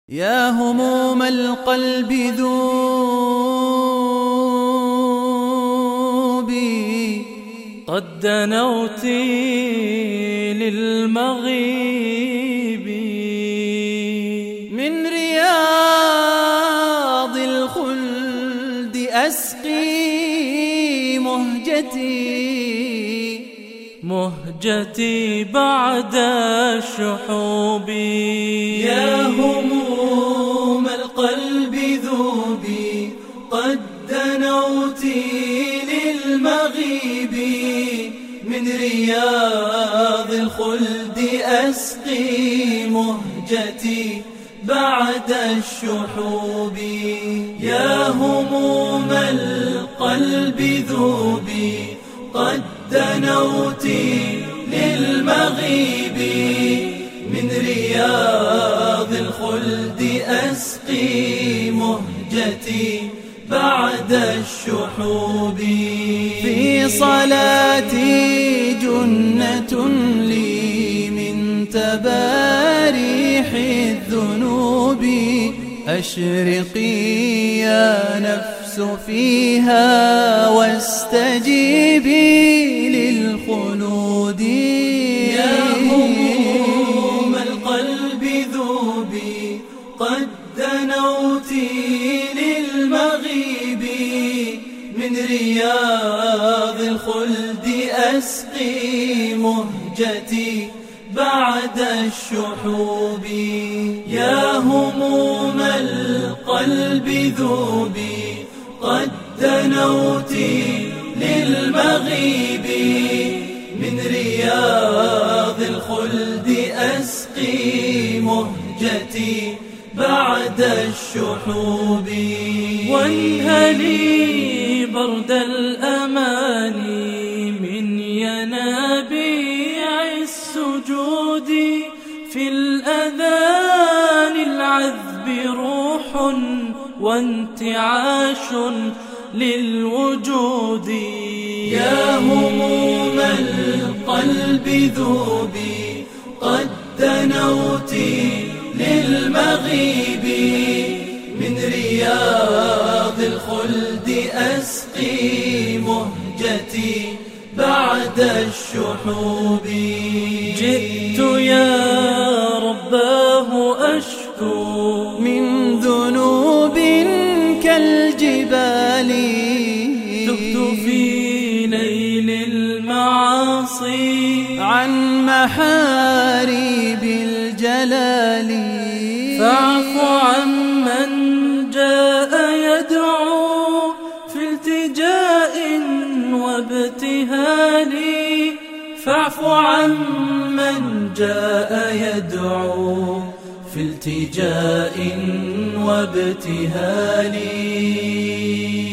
يا هموم القلب ذوبي، قد دنوت للمغيب من رياض الخلد أسقي مهجتي بعد الشحوب. يا هموم القلب ذوبي، قد دنوت للمغيب من رياض الخلد أسقي مهجتي بعد الشحوب. يا هموم القلب ذوبي، قد دنوت للمغيب من رياض الخلد أسقي مهجتي بعد الشحوب. في صلاتي جنة لي من تباريح الذنوب، أشرقي يا نفس فيها واستجيبي للخلود. يا هموم القلب ذوبي، قد دنوت للمغيب من رياض الخلد أسقي مهجتي بعد الشحوب. يا هموم القلب ذوبي، قد دنوت للمغيب من رياض الخلد أسقي مهجتي بعد الشحوب. وانهلي برد الأماني من ينابيع السجود، في الأذان العذب روح وانتعاش للوجود. يا هموم القلب ذوبي، قد دنوت للمغيب من رياض الخلد أسقي مهجتي بعد الشحوب. جئت يا رباه أشكو من ذنوب كالجبال، تبت في ليل المعاصي عن محاريب الجلال. فاعف عمن جاء يدعو في التجاء وابتهال. فاعف عمن جاء يدعو في التجاء وابتهال.